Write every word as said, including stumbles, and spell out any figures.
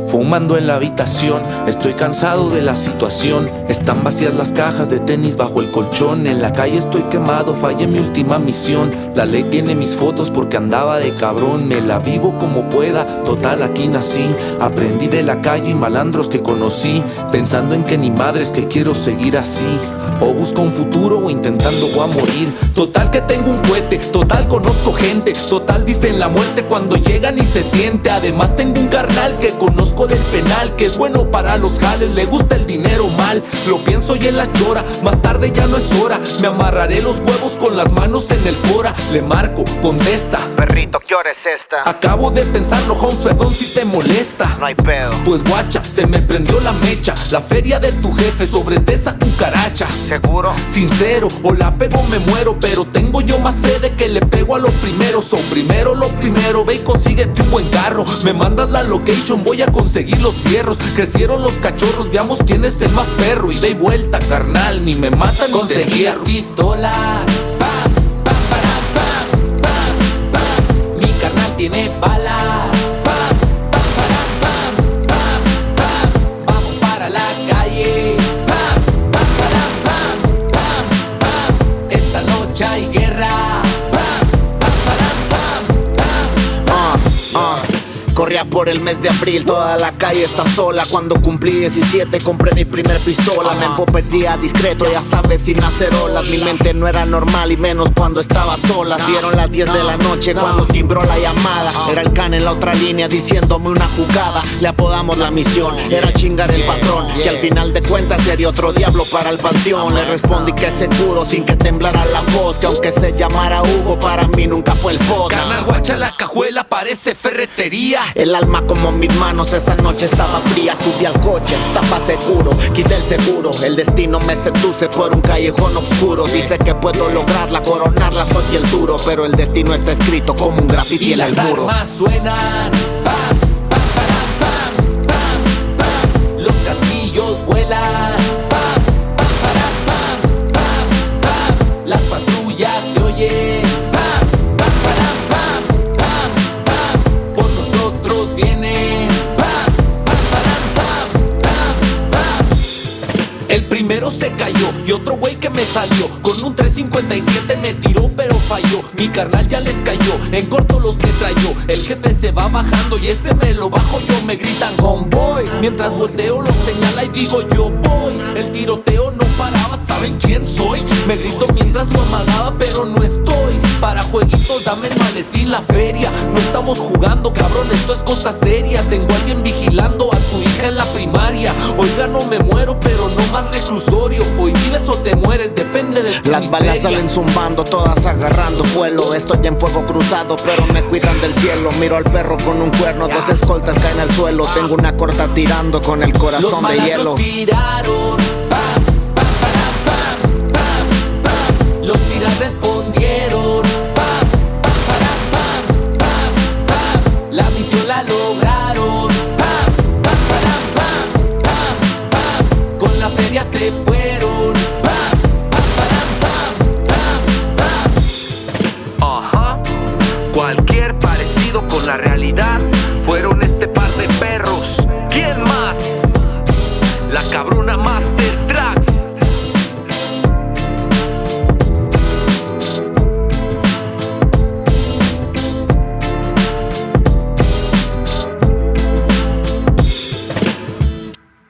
Fumando en la habitación, estoy cansado de la situación. Están vacías las cajas de tenis bajo el colchón. En la calle estoy quemado, fallé mi última misión. La ley tiene mis fotos porque andaba de cabrón. Me la vivo como pueda, total aquí nací. Aprendí de la calle y malandros que conocí, pensando en que ni madres que quiero seguir así. O busco un futuro o intentando voy a morir. Total que tengo un cohete, total conozco gente, total dicen la muerte cuando llegan y se siente. Además tengo un carnal que conozco del penal, que es bueno para los jales, le gusta el dinero mal. Lo pienso y él la chora, más tarde ya no es hora. Me amarraré los huevos con las manos en el cora. Le marco, contesta: perrito, ¿qué hora es esta? Acabo de pensarlo, Holmes, perdón si te molesta. No hay pedo. Pues guacha, se me prendió la mecha. La feria de tu jefe, sobres de esa cucaracha. ¿Seguro? Sincero, o la pego o me muero, pero tengo yo más fe de que le pego a lo primero. So primero lo primero, ve y consíguete un buen carro. Me mandas la location, voy a conseguir los fierros. Crecieron los cachorros, veamos quién es el más perro. Y de vuelta, carnal, ni me matan ni te entierro. Pistolas, pam, pam, param, pam, pam, pam. Mi carnal tiene balas, pam, pam, param, pam, pam, pam. Vamos para la calle, pam, pam, param, pam, pam, pam. Esta noche hay guerra, pam, pam, param, pam, pam, pam. Uh, uh. Corría por el mes de abril, toda la calle está sola. Cuando cumplí diecisiete compré mi primer pistola. Me empopetía discreto, ya sabes, sin hacer olas. Mi mente no era normal y menos cuando estaba sola. Dieron las diez de la noche cuando timbró la llamada. Era el can en la otra línea diciéndome una jugada. Le apodamos la misión, era chingar el patrón, que al final de cuentas sería otro diablo para el panteón. Le respondí que seguro, sin que temblara la voz, que aunque se llamara Hugo, para mí nunca fue el boss. Carnal, guacha, la cajuela parece ferretería. El alma como mis manos, esa noche estaba fría. Subí al coche, estaba seguro, quité el seguro. El destino me seduce por un callejón oscuro. Dice que puedo lograrla, coronarla, soy el duro. Pero el destino está escrito como un grafiti en el muro. Y las armas suenan, pam, pam, param, pam, pam, pam. Los casquillos vuelan, pam, pam, param, pam, pam, pam. Las patrullas se oyen, pam, pam, param, pam, pam, pam. Por nosotros vienen, pam, pam, param, pam, pam, pam. El primero se cayó y otro güey que me salió con un tres cincuenta y siete me tiró pero falló. Mi carnal ya les cayó, en corto los metralló. El jefe se va bajando y ese me lo bajo yo. Me gritan homeboy, mientras volteo lo señala y digo yo voy. El tiroteo no paraba, ¿saben quién soy? Me grito mientras lo amagaba pero no estoy. Para jueguitos dame el maletín, la feria. No estamos jugando, cabrón, esto es cosa seria. Tengo a alguien vigilando a tu hija en la primaria. Oiga, no me muero pero no más reclusorio. Hoy vives o te mueres, depende de tu Las miseria. balas salen zumbando, todas agarrando vuelo. Estoy en fuego cruzado, pero me cuidan del cielo. Miro al perro con un cuerno, dos escoltas caen al suelo. Tengo una corta tirando con el corazón de hielo. Los tiraron, pam, pam, param, pam, pam, pam. Los tiradores